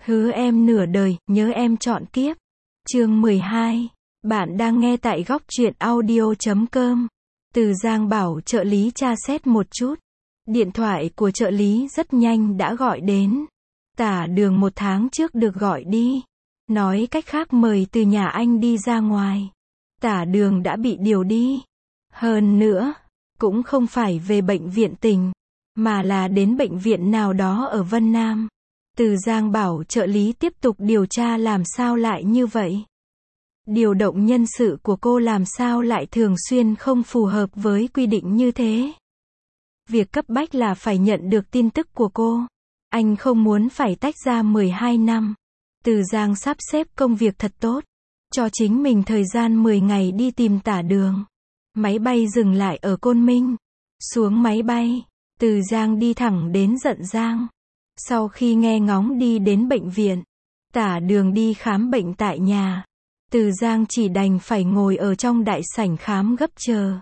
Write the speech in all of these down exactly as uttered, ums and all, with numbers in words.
Hứa em nửa đời, nhớ em trọn kiếp. Chương mười hai. Bạn đang nghe tại góc truyện audio chấm com. Từ Giang bảo trợ lý tra xét một chút. Điện thoại của trợ lý rất nhanh đã gọi đến. Tả Đường một tháng trước được gọi đi. Nói cách khác mời từ nhà anh đi ra ngoài. Tả Đường đã bị điều đi. Hơn nữa, cũng không phải về bệnh viện tỉnh, mà là đến bệnh viện nào đó ở Vân Nam. Từ Giang bảo trợ lý tiếp tục điều tra làm sao lại như vậy. Điều động nhân sự của cô làm sao lại thường xuyên không phù hợp với quy định như thế. Việc cấp bách là phải nhận được tin tức của cô. Anh không muốn phải tách ra mười hai năm. Từ Giang sắp xếp công việc thật tốt, cho chính mình thời gian mười ngày đi tìm Tả Đường. Máy bay dừng lại ở Côn Minh. Xuống máy bay, Từ Giang đi thẳng đến Dận Giang. Sau khi nghe ngóng đi đến bệnh viện, Tả Đường đi khám bệnh tại nhà. Từ Giang chỉ đành phải ngồi ở trong đại sảnh khám gấp chờ.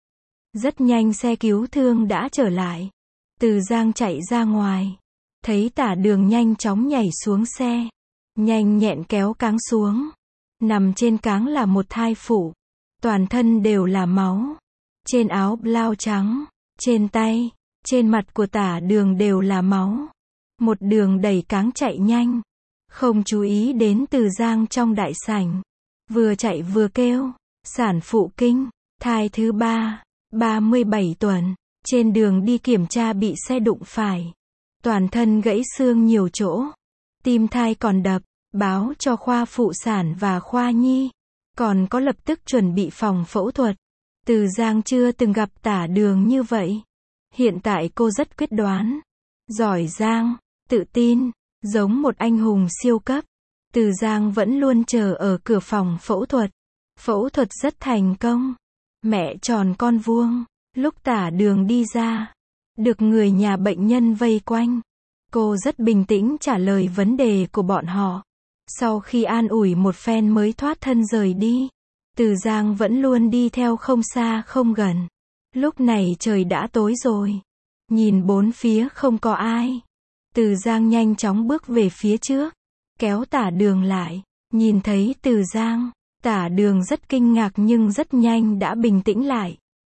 Rất nhanh xe cứu thương đã trở lại. Từ Giang chạy ra ngoài. Thấy Tả Đường nhanh chóng nhảy xuống xe. Nhanh nhẹn kéo cáng xuống. Nằm trên cáng là một thai phụ. Toàn thân đều là máu. Trên áo blau trắng, trên tay, trên mặt của Tả Đường đều là máu. Một đường đẩy cáng chạy nhanh. Không chú ý đến Từ Giang trong đại sảnh. Vừa chạy vừa kêu, sản phụ kinh, thai thứ ba, ba mươi bảy tuần, trên đường đi kiểm tra bị xe đụng phải. Toàn thân gãy xương nhiều chỗ, tim thai còn đập, báo cho khoa phụ sản và khoa nhi, còn có lập tức chuẩn bị phòng phẫu thuật. Từ Giang chưa từng gặp Tả Đường như vậy. Hiện tại cô rất quyết đoán, giỏi giang, tự tin, giống một anh hùng siêu cấp. Từ Giang vẫn luôn chờ ở cửa phòng phẫu thuật. Phẫu thuật rất thành công. Mẹ tròn con vuông. Lúc Tả Đường đi ra, được người nhà bệnh nhân vây quanh. Cô rất bình tĩnh trả lời vấn đề của bọn họ. Sau khi an ủi một phen mới thoát thân rời đi. Từ Giang vẫn luôn đi theo không xa không gần. Lúc này trời đã tối rồi. Nhìn bốn phía không có ai. Từ Giang nhanh chóng bước về phía trước. Kéo Tả Đường lại. Nhìn thấy Từ Giang, Tả Đường rất kinh ngạc nhưng rất nhanh đã bình tĩnh lại.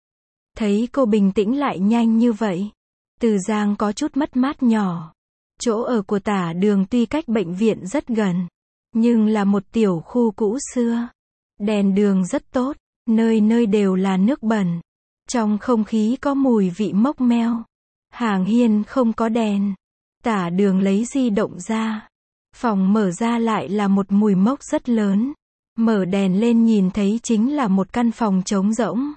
Thấy cô bình tĩnh lại nhanh như vậy, Từ Giang có chút mất mát nhỏ. Chỗ ở của Tả Đường tuy cách bệnh viện rất gần, nhưng là một tiểu khu cũ xưa. Đèn đường rất tốt, nơi nơi đều là nước bẩn. Trong không khí có mùi vị mốc meo. Hàng hiên không có đèn. Tả Đường lấy di động ra. Phòng mở ra lại là một mùi mốc rất lớn. Mở đèn lên nhìn thấy chính là một căn phòng trống rỗng.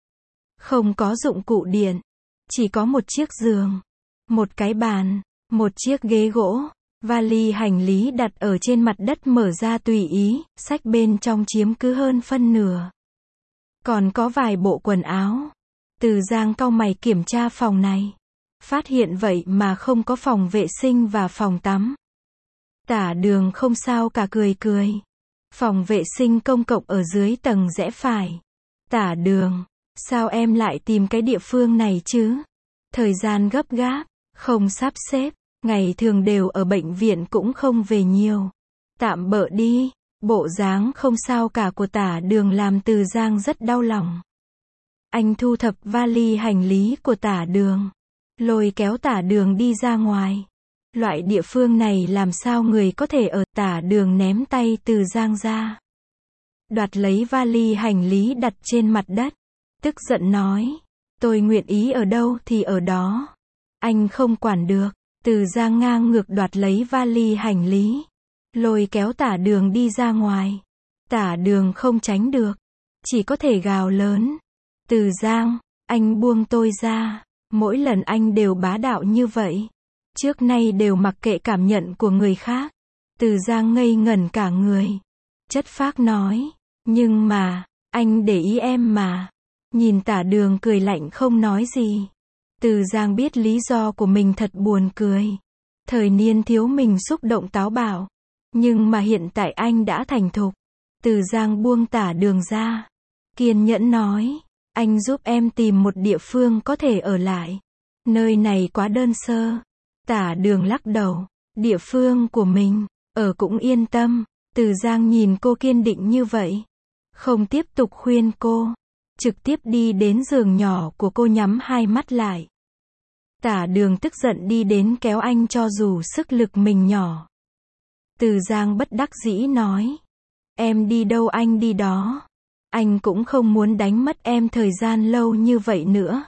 Không có dụng cụ điện. Chỉ có một chiếc giường. Một cái bàn. Một chiếc ghế gỗ. Vali hành lý đặt ở trên mặt đất mở ra tùy ý. Xách bên trong chiếm cứ hơn phân nửa. Còn có vài bộ quần áo. Từ Giang cau mày kiểm tra phòng này. Phát hiện vậy mà không có phòng vệ sinh và phòng tắm. Tả Đường không sao cả cười cười. Phòng vệ sinh công cộng ở dưới tầng rẽ phải. Tả Đường, sao em lại tìm cái địa phương này chứ? Thời gian gấp gáp, không sắp xếp, ngày thường đều ở bệnh viện cũng không về nhiều. Tạm bợ đi, bộ dáng không sao cả của Tả Đường làm Từ Giang rất đau lòng. Anh thu thập vali hành lý của Tả Đường, lôi kéo Tả Đường đi ra ngoài. Loại địa phương này làm sao người có thể ở. Tả Đường ném tay Từ Giang ra. Đoạt lấy vali hành lý đặt trên mặt đất. Tức giận nói. Tôi nguyện ý ở đâu thì ở đó. Anh không quản được. Từ Giang ngang ngược đoạt lấy vali hành lý. Lôi kéo Tả Đường đi ra ngoài. Tả Đường không tránh được. Chỉ có thể gào lớn. Từ Giang, anh buông tôi ra. Mỗi lần anh đều bá đạo như vậy. Trước nay đều mặc kệ cảm nhận của người khác. Từ Giang ngây ngẩn cả người. Chất phác nói. Nhưng mà, anh để ý em mà. Nhìn Tả Đường cười lạnh không nói gì. Từ Giang biết lý do của mình thật buồn cười. Thời niên thiếu mình xúc động táo bạo. Nhưng mà hiện tại anh đã thành thục. Từ Giang buông Tả Đường ra. Kiên nhẫn nói. Anh giúp em tìm một địa phương có thể ở lại. Nơi này quá đơn sơ. Tả Đường lắc đầu. Địa phương của mình, Ở cũng yên tâm. Từ Giang nhìn cô kiên định như vậy, không tiếp tục khuyên cô, trực tiếp đi đến giường nhỏ của cô nhắm hai mắt lại. Tả Đường tức giận đi đến kéo anh cho dù sức lực mình nhỏ. Từ Giang bất đắc dĩ nói, em đi đâu anh đi đó. Anh cũng không muốn đánh mất em thời gian lâu như vậy nữa.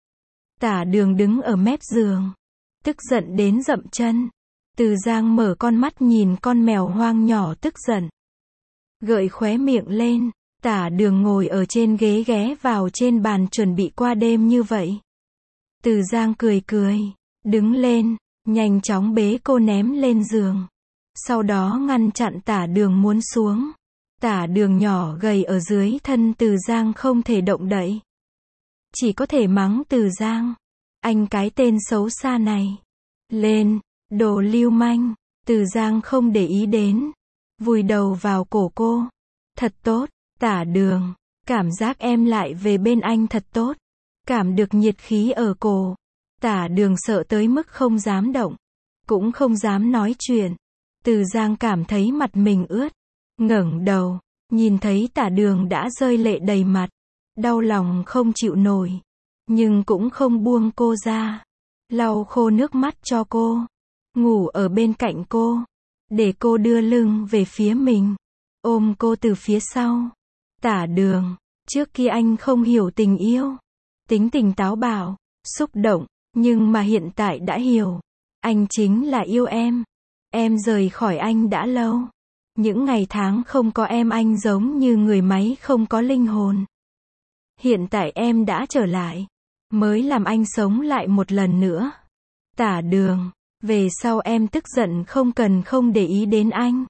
Tả Đường đứng ở mép giường, tức giận đến dậm chân. Từ Giang mở con mắt nhìn con mèo hoang nhỏ tức giận, gợi khóe miệng lên. Tả Đường ngồi ở trên ghế ghé vào trên bàn chuẩn bị qua đêm như vậy. Từ Giang cười cười, đứng lên, nhanh chóng bế cô ném lên giường. Sau đó ngăn chặn Tả Đường muốn xuống. Tả Đường nhỏ gầy ở dưới thân Từ Giang không thể động đậy. Chỉ có thể mắng Từ Giang, anh cái tên xấu xa này. Lên, đồ lưu manh. Từ Giang không để ý đến, vùi đầu vào cổ cô. Thật tốt, Tả Đường, cảm giác em lại về bên anh thật tốt. Cảm được nhiệt khí ở cổ. Tả Đường sợ tới mức không dám động, cũng không dám nói chuyện. Từ Giang cảm thấy mặt mình ướt, ngẩng đầu, nhìn thấy Tả Đường đã rơi lệ đầy mặt, đau lòng không chịu nổi, nhưng cũng không buông cô ra, lau khô nước mắt cho cô, ngủ ở bên cạnh cô, để cô đưa lưng về phía mình, ôm cô từ phía sau. Tả Đường, trước kia anh không hiểu tình yêu, tính tình táo bạo, xúc động, nhưng mà hiện tại đã hiểu. Anh chính là yêu em. Em rời khỏi anh đã lâu. Những ngày tháng không có em anh giống như người máy không có linh hồn. Hiện tại em đã trở lại, mới làm anh sống lại một lần nữa. Tả Đường, về sau em tức giận không cần không để ý đến anh.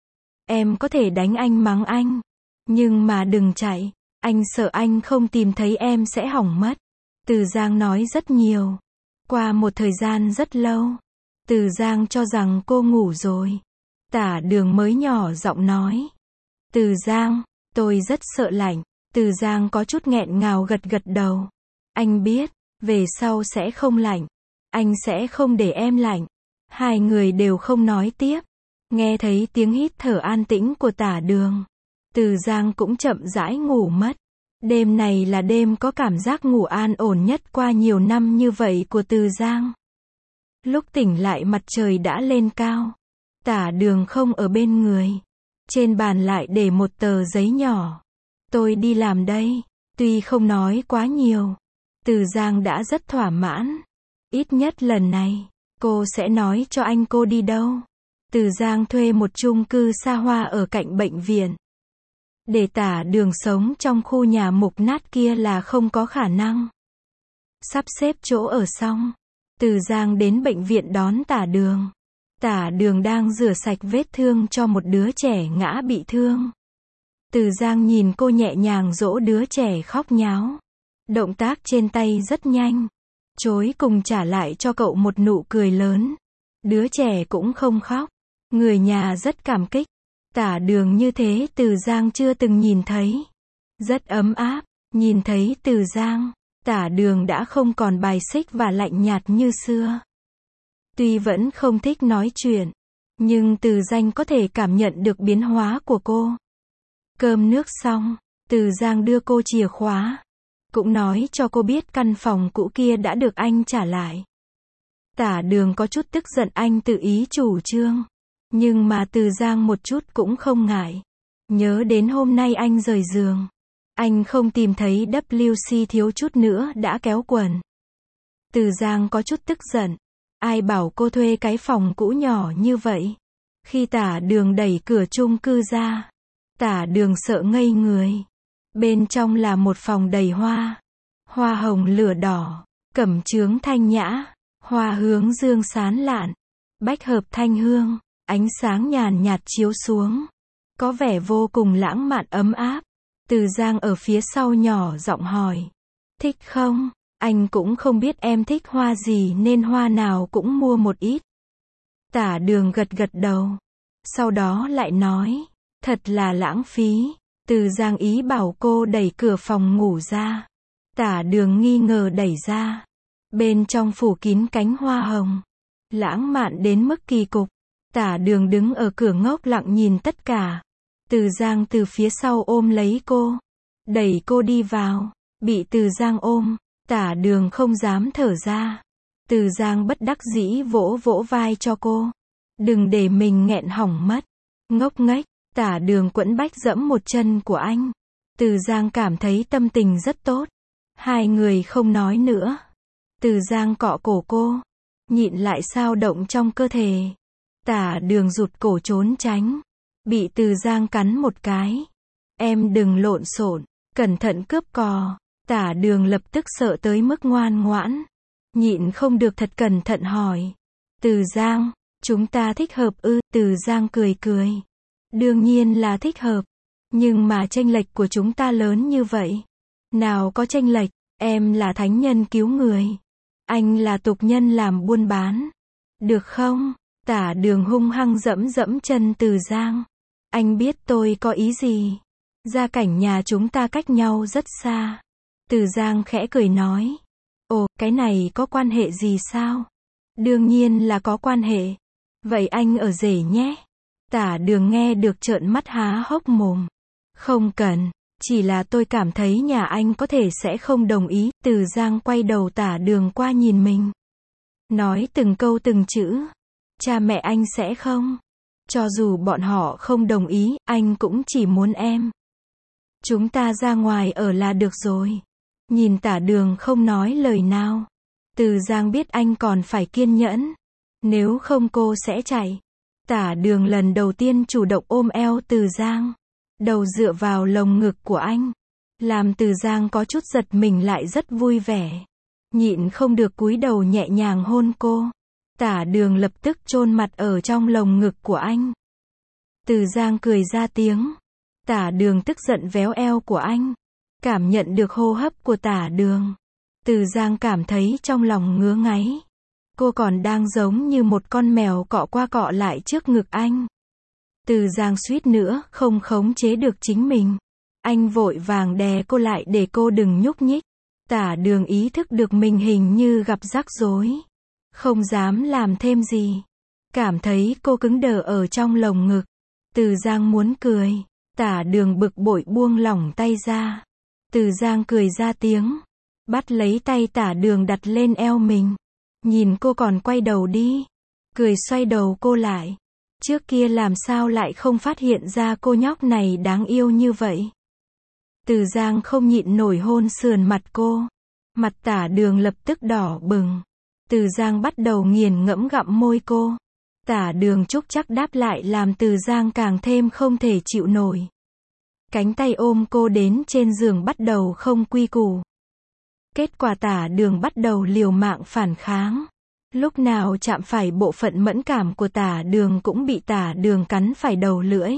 Em có thể đánh anh mắng anh, nhưng mà đừng chạy. Anh sợ anh không tìm thấy em sẽ hỏng mất. Từ Giang nói rất nhiều. Qua một thời gian rất lâu, Từ Giang cho rằng cô ngủ rồi. Tả Đường mới nhỏ giọng nói, Từ Giang, tôi rất sợ lạnh. Từ Giang có chút nghẹn ngào gật gật đầu. Anh biết, về sau sẽ không lạnh. Anh sẽ không để em lạnh. Hai người đều không nói tiếp. Nghe thấy tiếng hít thở an tĩnh của Tả Đường, Từ Giang cũng chậm rãi ngủ mất. Đêm này là đêm có cảm giác ngủ an ổn nhất qua nhiều năm như vậy của Từ Giang. Lúc tỉnh lại mặt trời đã lên cao. Tả Đường không ở bên người. Trên bàn lại để một tờ giấy nhỏ. Tôi đi làm đây. Tuy không nói quá nhiều, Từ Giang đã rất thỏa mãn. Ít nhất lần này, cô sẽ nói cho anh cô đi đâu. Từ Giang thuê một chung cư xa hoa ở cạnh bệnh viện. Để Tả Đường sống trong khu nhà mục nát kia là không có khả năng. Sắp xếp chỗ ở xong, Từ Giang đến bệnh viện đón Tả Đường. Tả Đường đang rửa sạch vết thương cho một đứa trẻ ngã bị thương. Từ Giang nhìn cô nhẹ nhàng dỗ đứa trẻ khóc nháo. Động tác trên tay rất nhanh. Chối cùng trả lại cho cậu một nụ cười lớn. Đứa trẻ cũng không khóc. Người nhà rất cảm kích. Tả Đường như thế Từ Giang chưa từng nhìn thấy. Rất ấm áp. Nhìn thấy Từ Giang, Tả Đường đã không còn bài xích và lạnh nhạt như xưa. Tuy vẫn không thích nói chuyện, nhưng Từ Giang có thể cảm nhận được biến hóa của cô. Cơm nước xong, Từ Giang đưa cô chìa khóa. Cũng nói cho cô biết căn phòng cũ kia đã được anh trả lại. Tả Đường có chút tức giận anh tự ý chủ trương. Nhưng mà Từ Giang một chút cũng không ngại. Nhớ đến hôm nay anh rời giường. Anh không tìm thấy vê xê thiếu chút nữa đã kéo quần. Từ Giang có chút tức giận. Ai bảo cô thuê cái phòng cũ nhỏ như vậy. Khi Tả Đường đẩy cửa chung cư ra, Tả Đường sợ ngây người. Bên trong là một phòng đầy hoa. Hoa hồng lửa đỏ, cẩm chướng thanh nhã, hoa hướng dương sán lạn, bách hợp thanh hương, ánh sáng nhàn nhạt chiếu xuống. Có vẻ vô cùng lãng mạn ấm áp. Từ Giang ở phía sau nhỏ giọng hỏi. Thích không? Anh cũng không biết em thích hoa gì nên hoa nào cũng mua một ít. Tả Đường gật gật đầu. Sau đó lại nói. Thật là lãng phí. Từ Giang ý bảo cô đẩy cửa phòng ngủ ra. Tả Đường nghi ngờ đẩy ra. Bên trong phủ kín cánh hoa hồng. Lãng mạn đến mức kỳ cục. Tả Đường đứng ở cửa ngốc lặng nhìn tất cả. Từ Giang từ phía sau ôm lấy cô, đẩy cô đi vào. Bị Từ Giang ôm, Tả Đường không dám thở ra. Từ Giang bất đắc dĩ vỗ vỗ vai cho cô. Đừng để mình nghẹn hỏng mất. Ngốc nghếch, Tả Đường quẫn bách dẫm một chân của anh. Từ Giang cảm thấy tâm tình rất tốt. Hai người không nói nữa. Từ Giang cọ cổ cô, nhịn lại sao động trong cơ thể. Tả Đường rụt cổ trốn tránh. Bị Từ Giang cắn một cái. Em đừng lộn xộn, cẩn thận cướp cò. Tả Đường lập tức sợ tới mức ngoan ngoãn. Nhịn không được thật cẩn thận hỏi. Từ Giang, chúng ta thích hợp ư? Từ Giang cười cười. Đương nhiên là thích hợp. Nhưng mà chênh lệch của chúng ta lớn như vậy. Nào có chênh lệch, em là thánh nhân cứu người. Anh là tục nhân làm buôn bán. Được không? Tả Đường hung hăng dẫm dẫm chân Từ Giang. Anh biết tôi có ý gì. Gia cảnh nhà chúng ta cách nhau rất xa. Từ Giang khẽ cười nói. Ồ, cái này có quan hệ gì sao? Đương nhiên là có quan hệ. Vậy anh ở rể nhé. Tả Đường nghe được trợn mắt há hốc mồm. Không cần, chỉ là tôi cảm thấy nhà anh có thể sẽ không đồng ý. Từ Giang quay đầu Tả Đường qua nhìn mình. Nói từng câu từng chữ. Cha mẹ anh sẽ không. Cho dù bọn họ không đồng ý, anh cũng chỉ muốn em. Chúng ta ra ngoài ở là được rồi. Nhìn Tả Đường không nói lời nào. Từ Giang biết anh còn phải kiên nhẫn. Nếu không cô sẽ chạy. Tả Đường lần đầu tiên chủ động ôm eo Từ Giang. Đầu dựa vào lồng ngực của anh. Làm Từ Giang có chút giật mình lại rất vui vẻ. Nhịn không được cúi đầu nhẹ nhàng hôn cô. Tả Đường lập tức chôn mặt ở trong lồng ngực của anh. Từ Giang cười ra tiếng. Tả Đường tức giận véo eo của anh. Cảm nhận được hô hấp của Tả Đường. Từ Giang cảm thấy trong lòng ngứa ngáy. Cô còn đang giống như một con mèo cọ qua cọ lại trước ngực anh. Từ Giang suýt nữa không khống chế được chính mình. Anh vội vàng đè cô lại để cô đừng nhúc nhích. Tả Đường ý thức được mình hình như gặp rắc rối. Không dám làm thêm gì. Cảm thấy cô cứng đờ ở trong lồng ngực. Từ Giang muốn cười. Tả Đường bực bội buông lỏng tay ra. Từ Giang cười ra tiếng. Bắt lấy tay Tả Đường đặt lên eo mình. Nhìn cô còn quay đầu đi. Cười xoay đầu cô lại. Trước kia làm sao lại không phát hiện ra cô nhóc này đáng yêu như vậy. Từ Giang không nhịn nổi hôn sườn mặt cô. Mặt Tả Đường lập tức đỏ bừng. Từ Giang bắt đầu nghiền ngẫm gặm môi cô. Tả Đường chúc chắc đáp lại làm Từ Giang càng thêm không thể chịu nổi. Cánh tay ôm cô đến trên giường bắt đầu không quy củ. Kết quả Tả Đường bắt đầu liều mạng phản kháng. Lúc nào chạm phải bộ phận mẫn cảm của Tả Đường cũng bị Tả Đường cắn phải đầu lưỡi.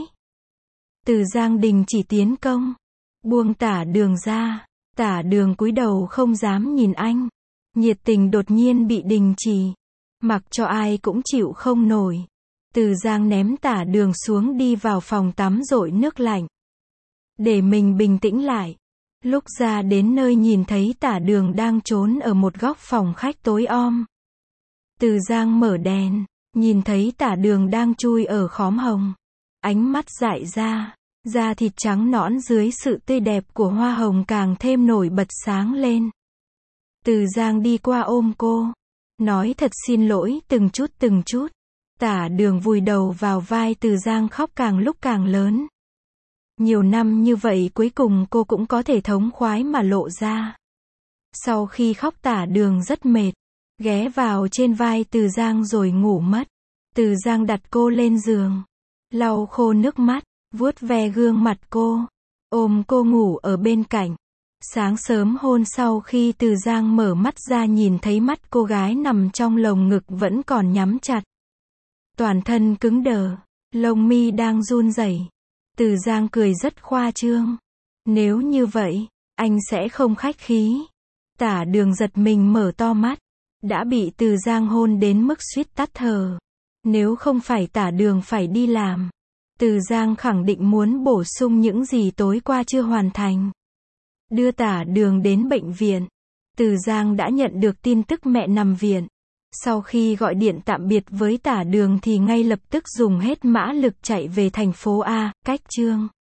Từ Giang đình chỉ tiến công. Buông Tả Đường ra. Tả Đường cúi đầu không dám nhìn anh. Nhiệt tình đột nhiên bị đình chỉ. Mặc cho ai cũng chịu không nổi. Từ Giang ném Tả Đường xuống đi vào phòng tắm dội nước lạnh. Để mình bình tĩnh lại. Lúc ra đến nơi nhìn thấy Tả Đường đang trốn ở một góc phòng khách tối om. Từ Giang mở đèn. Nhìn thấy Tả Đường đang chui ở khóm hồng. Ánh mắt dại ra. Da thịt trắng nõn dưới sự tươi đẹp của hoa hồng càng thêm nổi bật sáng lên. Từ Giang đi qua ôm cô. Nói thật xin lỗi từng chút từng chút. Tả Đường vùi đầu vào vai Từ Giang khóc càng lúc càng lớn. Nhiều năm như vậy cuối cùng cô cũng có thể thống khoái mà lộ ra. Sau khi khóc Tả Đường rất mệt. Ghé vào trên vai Từ Giang rồi ngủ mất. Từ Giang đặt cô lên giường. Lau khô nước mắt. Vuốt ve gương mặt cô. Ôm cô ngủ ở bên cạnh. Sáng sớm hôm sau khi Từ Giang mở mắt ra nhìn thấy mắt cô gái nằm trong lồng ngực vẫn còn nhắm chặt. Toàn thân cứng đờ. Lông mi đang run rẩy. Từ Giang cười rất khoa trương. Nếu như vậy, anh sẽ không khách khí. Tả Đường giật mình mở to mắt. Đã bị Từ Giang hôn đến mức suýt tắt thở. Nếu không phải Tả Đường phải đi làm. Từ Giang khẳng định muốn bổ sung những gì tối qua chưa hoàn thành. Đưa Tả Đường đến bệnh viện. Từ Giang đã nhận được tin tức mẹ nằm viện. Sau khi gọi điện tạm biệt với Tả Đường thì ngay lập tức dùng hết mã lực chạy về thành phố A, cách Trương